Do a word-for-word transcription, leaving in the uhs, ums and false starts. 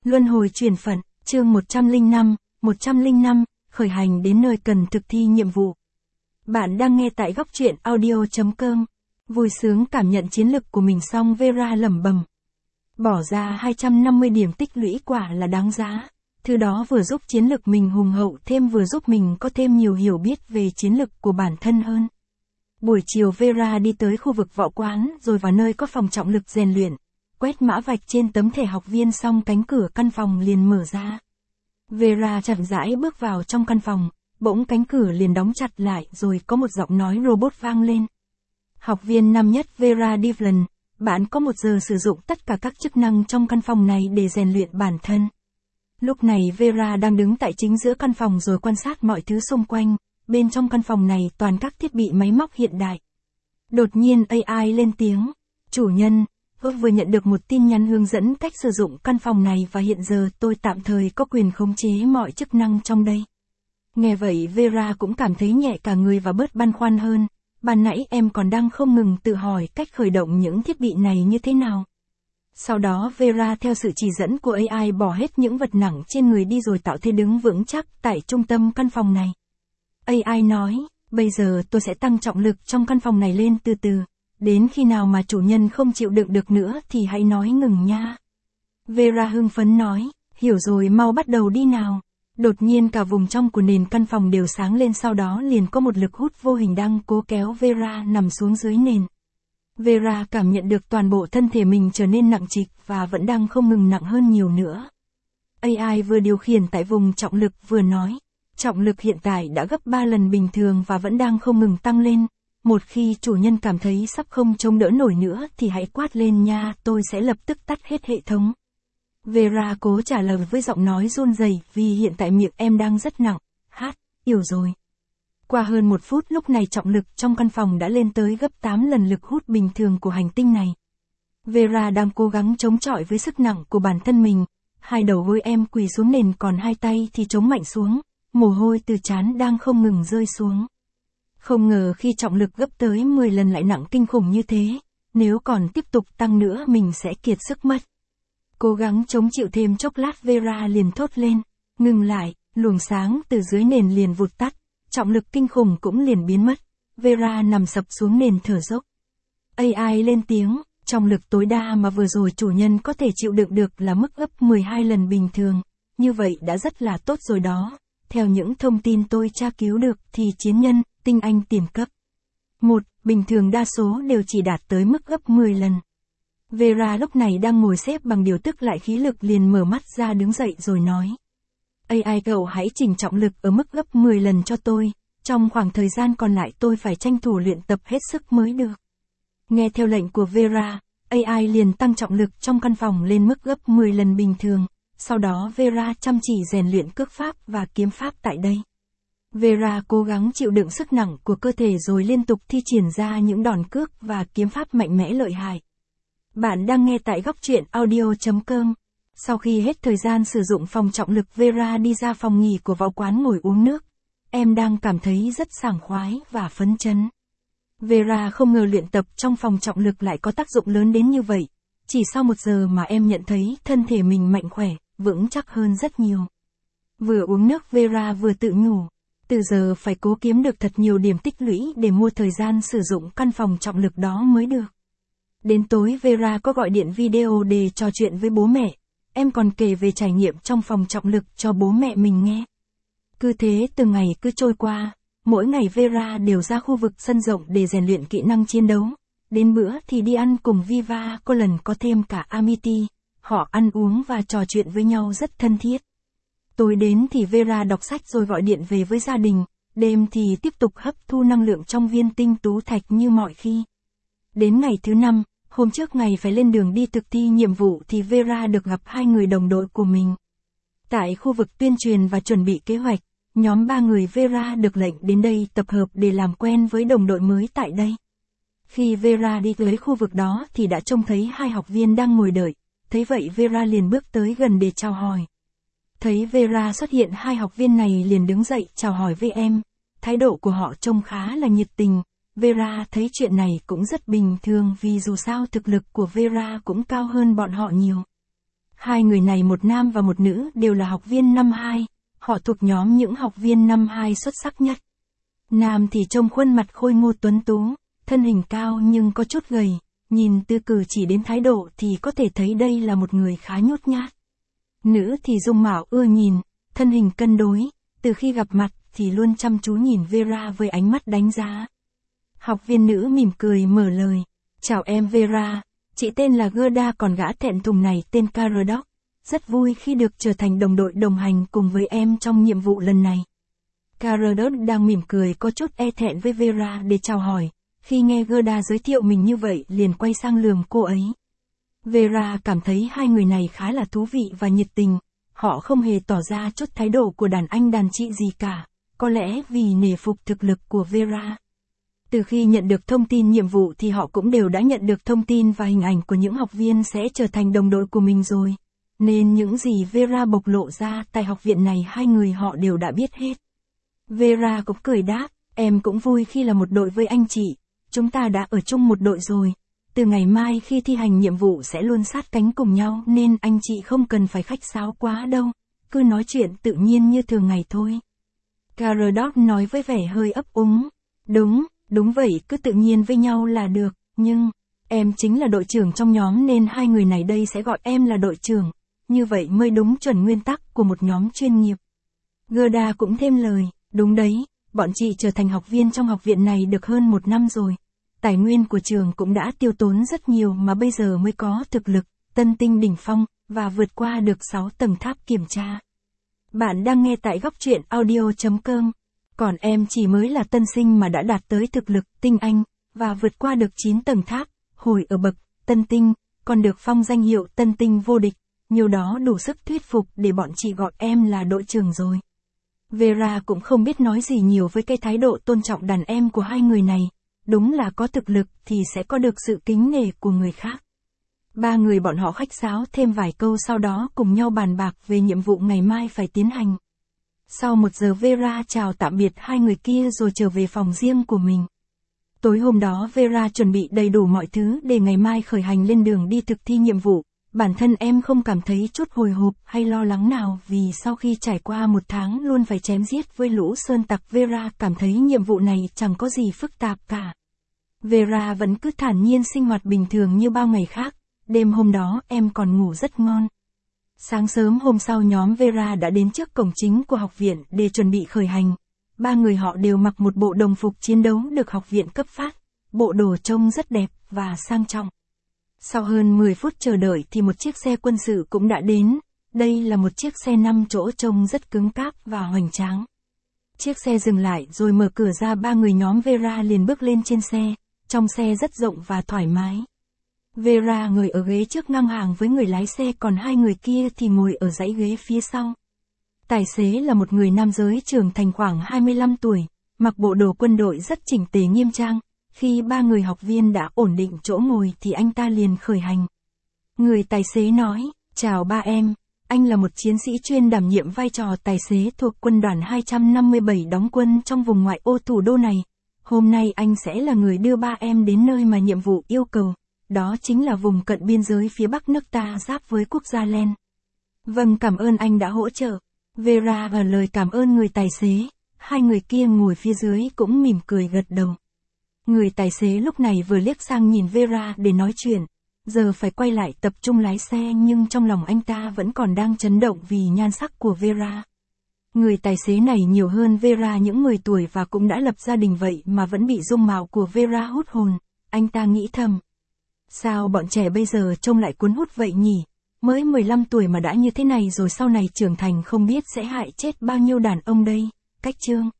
Luân hồi chuyển phận, chương một trăm lẻ năm, một trăm lẻ năm, khởi hành đến nơi cần thực thi nhiệm vụ. Bạn đang nghe tại góc truyện audio chấm com. Vui sướng cảm nhận chiến lực của mình xong Vera lẩm bẩm. Bỏ ra hai trăm năm mươi điểm tích lũy quả là đáng giá. Thứ đó vừa giúp chiến lực mình hùng hậu thêm vừa giúp mình có thêm nhiều hiểu biết về chiến lực của bản thân hơn. Buổi chiều Vera đi tới khu vực võ quán rồi vào nơi có phòng trọng lực rèn luyện. Quét mã vạch trên tấm thẻ học viên xong cánh cửa căn phòng liền mở ra. Vera chậm rãi bước vào trong căn phòng, bỗng cánh cửa liền đóng chặt lại rồi có một giọng nói robot vang lên. Học viên năm nhất Vera Devlin, bạn có một giờ sử dụng tất cả các chức năng trong căn phòng này để rèn luyện bản thân. Lúc này Vera đang đứng tại chính giữa căn phòng rồi quan sát mọi thứ xung quanh, bên trong căn phòng này toàn các thiết bị máy móc hiện đại. Đột nhiên a i lên tiếng, chủ nhân, tôi vừa nhận được một tin nhắn hướng dẫn cách sử dụng căn phòng này và hiện giờ tôi tạm thời có quyền khống chế mọi chức năng trong đây. Nghe vậy Vera cũng cảm thấy nhẹ cả người và bớt băn khoăn hơn, ban nãy em còn đang không ngừng tự hỏi cách khởi động những thiết bị này như thế nào. Sau đó Vera theo sự chỉ dẫn của a i bỏ hết những vật nặng trên người đi rồi tạo thế đứng vững chắc tại trung tâm căn phòng này. a i nói, bây giờ tôi sẽ tăng trọng lực trong căn phòng này lên từ từ. Đến khi nào mà chủ nhân không chịu đựng được nữa thì hãy nói ngừng nha. Vera hưng phấn nói, hiểu rồi mau bắt đầu đi nào. Đột nhiên cả vùng trong của nền căn phòng đều sáng lên sau đó liền có một lực hút vô hình đang cố kéo Vera nằm xuống dưới nền. Vera cảm nhận được toàn bộ thân thể mình trở nên nặng trịch và vẫn đang không ngừng nặng hơn nhiều nữa. a i vừa điều khiển tại vùng trọng lực vừa nói, trọng lực hiện tại đã gấp ba lần bình thường và vẫn đang không ngừng tăng lên. Một khi chủ nhân cảm thấy sắp không chống đỡ nổi nữa thì hãy quát lên nha, tôi sẽ lập tức tắt hết hệ thống. Vera cố trả lời với giọng nói run rẩy vì hiện tại miệng em đang rất nặng. Hát, hiểu rồi. Qua hơn một phút lúc này trọng lực trong căn phòng đã lên tới gấp tám lần lực hút bình thường của hành tinh này. Vera đang cố gắng chống chọi với sức nặng của bản thân mình. Hai đầu gối em quỳ xuống nền còn hai tay thì chống mạnh xuống, mồ hôi từ trán đang không ngừng rơi xuống. Không ngờ khi trọng lực gấp tới mười lần lại nặng kinh khủng như thế, nếu còn tiếp tục tăng nữa mình sẽ kiệt sức mất. Cố gắng chống chịu thêm chốc lát Vera liền thốt lên, ngừng lại, luồng sáng từ dưới nền liền vụt tắt, trọng lực kinh khủng cũng liền biến mất. Vera nằm sập xuống nền thở dốc. a i lên tiếng, trọng lực tối đa mà vừa rồi chủ nhân có thể chịu đựng được là mức gấp mười hai lần bình thường, như vậy đã rất là tốt rồi đó. Theo những thông tin tôi tra cứu được thì chiến nhân, tinh anh tiền cấp một, bình thường đa số đều chỉ đạt tới mức gấp mười lần. Vera lúc này đang ngồi xếp bằng điều tức lại khí lực liền mở mắt ra đứng dậy rồi nói. a i cậu hãy chỉnh trọng lực ở mức gấp mười lần cho tôi, trong khoảng thời gian còn lại tôi phải tranh thủ luyện tập hết sức mới được. Nghe theo lệnh của Vera, a i liền tăng trọng lực trong căn phòng lên mức gấp mười lần bình thường. Sau đó Vera chăm chỉ rèn luyện cước pháp và kiếm pháp tại đây. Vera cố gắng chịu đựng sức nặng của cơ thể rồi liên tục thi triển ra những đòn cước và kiếm pháp mạnh mẽ lợi hại. Bạn đang nghe tại góc truyện audio chấm com. Sau khi hết thời gian sử dụng phòng trọng lực Vera đi ra phòng nghỉ của võ quán ngồi uống nước. Em đang cảm thấy rất sảng khoái và phấn chấn. Vera không ngờ luyện tập trong phòng trọng lực lại có tác dụng lớn đến như vậy. Chỉ sau một giờ mà em nhận thấy thân thể mình mạnh khỏe, vững chắc hơn rất nhiều. Vừa uống nước Vera vừa tự nhủ, từ giờ phải cố kiếm được thật nhiều điểm tích lũy để mua thời gian sử dụng căn phòng trọng lực đó mới được. Đến tối Vera có gọi điện video để trò chuyện với bố mẹ, em còn kể về trải nghiệm trong phòng trọng lực cho bố mẹ mình nghe. Cứ thế từng ngày cứ trôi qua, mỗi ngày Vera đều ra khu vực sân rộng để rèn luyện kỹ năng chiến đấu. Đến bữa thì đi ăn cùng Viva, có lần có thêm cả Amity, họ ăn uống và trò chuyện với nhau rất thân thiết. Tối đến thì Vera đọc sách rồi gọi điện về với gia đình, đêm thì tiếp tục hấp thu năng lượng trong viên tinh tú thạch như mọi khi. Đến ngày thứ năm, hôm trước ngày phải lên đường đi thực thi nhiệm vụ thì Vera được gặp hai người đồng đội của mình. Tại khu vực tuyên truyền và chuẩn bị kế hoạch, nhóm ba người Vera được lệnh đến đây tập hợp để làm quen với đồng đội mới tại đây. Khi Vera đi tới khu vực đó thì đã trông thấy hai học viên đang ngồi đợi, thấy vậy Vera liền bước tới gần để chào hỏi. Thấy Vera xuất hiện hai học viên này liền đứng dậy chào hỏi với em, thái độ của họ trông khá là nhiệt tình. Vera thấy chuyện này cũng rất bình thường vì dù sao thực lực của Vera cũng cao hơn bọn họ nhiều. Hai người này một nam và một nữ đều là học viên năm hai, họ thuộc nhóm những học viên năm hai xuất sắc nhất. Nam thì trông khuôn mặt khôi ngô tuấn tú, thân hình cao nhưng có chút gầy, nhìn từ cử chỉ đến thái độ thì có thể thấy đây là một người khá nhút nhát. Nữ thì dung mạo ưa nhìn, thân hình cân đối, từ khi gặp mặt thì luôn chăm chú nhìn Vera với ánh mắt đánh giá. Học viên nữ mỉm cười mở lời, chào em Vera, chị tên là Gerda còn gã thẹn thùng này tên Caradoc, rất vui khi được trở thành đồng đội đồng hành cùng với em trong nhiệm vụ lần này. Caradoc đang mỉm cười có chút e thẹn với Vera để chào hỏi, khi nghe Gerda giới thiệu mình như vậy liền quay sang lườm cô ấy. Vera cảm thấy hai người này khá là thú vị và nhiệt tình, họ không hề tỏ ra chút thái độ của đàn anh đàn chị gì cả, có lẽ vì nể phục thực lực của Vera. Từ khi nhận được thông tin nhiệm vụ thì họ cũng đều đã nhận được thông tin và hình ảnh của những học viên sẽ trở thành đồng đội của mình rồi, nên những gì Vera bộc lộ ra tại học viện này hai người họ đều đã biết hết. Vera cũng cười đáp, em cũng vui khi là một đội với anh chị, chúng ta đã ở chung một đội rồi. Từ ngày mai khi thi hành nhiệm vụ sẽ luôn sát cánh cùng nhau nên anh chị không cần phải khách sáo quá đâu, cứ nói chuyện tự nhiên như thường ngày thôi. Caradoc nói với vẻ hơi ấp úng, đúng, đúng vậy cứ tự nhiên với nhau là được, nhưng, em chính là đội trưởng trong nhóm nên hai người này đây sẽ gọi em là đội trưởng, như vậy mới đúng chuẩn nguyên tắc của một nhóm chuyên nghiệp. Gerda cũng thêm lời, đúng đấy, bọn chị trở thành học viên trong học viện này được hơn một năm rồi. Tài nguyên của trường cũng đã tiêu tốn rất nhiều mà bây giờ mới có thực lực, tân tinh đỉnh phong, và vượt qua được sáu tầng tháp kiểm tra. Bạn đang nghe tại góc truyện audio chấm com. Còn em chỉ mới là tân sinh mà đã đạt tới thực lực tinh anh, và vượt qua được chín tầng tháp, hồi ở bậc tân tinh, còn được phong danh hiệu tân tinh vô địch, nhiều đó đủ sức thuyết phục để bọn chị gọi em là đội trưởng rồi. Vera cũng không biết nói gì nhiều với cái thái độ tôn trọng đàn em của hai người này. Đúng là có thực lực thì sẽ có được sự kính nể của người khác. Ba người bọn họ khách sáo thêm vài câu sau đó cùng nhau bàn bạc về nhiệm vụ ngày mai phải tiến hành. Sau một giờ Vera chào tạm biệt hai người kia rồi trở về phòng riêng của mình. Tối hôm đó Vera chuẩn bị đầy đủ mọi thứ để ngày mai khởi hành lên đường đi thực thi nhiệm vụ. Bản thân em không cảm thấy chút hồi hộp hay lo lắng nào vì sau khi trải qua một tháng luôn phải chém giết với lũ sơn tặc Vera cảm thấy nhiệm vụ này chẳng có gì phức tạp cả. Vera vẫn cứ thản nhiên sinh hoạt bình thường như bao ngày khác, đêm hôm đó em còn ngủ rất ngon. Sáng sớm hôm sau nhóm Vera đã đến trước cổng chính của học viện để chuẩn bị khởi hành. Ba người họ đều mặc một bộ đồng phục chiến đấu được học viện cấp phát, bộ đồ trông rất đẹp và sang trọng. Sau hơn mười phút chờ đợi thì một chiếc xe quân sự cũng đã đến, đây là một chiếc xe năm chỗ trông rất cứng cáp và hoành tráng. Chiếc xe dừng lại rồi mở cửa ra ba người nhóm Vera liền bước lên trên xe, trong xe rất rộng và thoải mái. Vera ngồi ở ghế trước ngang hàng với người lái xe còn hai người kia thì ngồi ở dãy ghế phía sau. Tài xế là một người nam giới trưởng thành khoảng hai mươi lăm tuổi, mặc bộ đồ quân đội rất chỉnh tề nghiêm trang. Khi ba người học viên đã ổn định chỗ ngồi thì anh ta liền khởi hành. Người tài xế nói, chào ba em, anh là một chiến sĩ chuyên đảm nhiệm vai trò tài xế thuộc quân đoàn hai trăm năm mươi bảy đóng quân trong vùng ngoại ô thủ đô này. Hôm nay anh sẽ là người đưa ba em đến nơi mà nhiệm vụ yêu cầu, đó chính là vùng cận biên giới phía bắc nước ta giáp với quốc gia Len. Vâng, cảm ơn anh đã hỗ trợ. Vera và lời cảm ơn người tài xế, hai người kia ngồi phía dưới cũng mỉm cười gật đầu. Người tài xế lúc này vừa liếc sang nhìn Vera để nói chuyện, giờ phải quay lại tập trung lái xe nhưng trong lòng anh ta vẫn còn đang chấn động vì nhan sắc của Vera. Người tài xế này nhiều hơn Vera những mười tuổi và cũng đã lập gia đình vậy mà vẫn bị dung mạo của Vera hút hồn, anh ta nghĩ thầm. Sao bọn trẻ bây giờ trông lại cuốn hút vậy nhỉ? Mới mười lăm tuổi mà đã như thế này rồi sau này trưởng thành không biết sẽ hại chết bao nhiêu đàn ông đây. Cách chương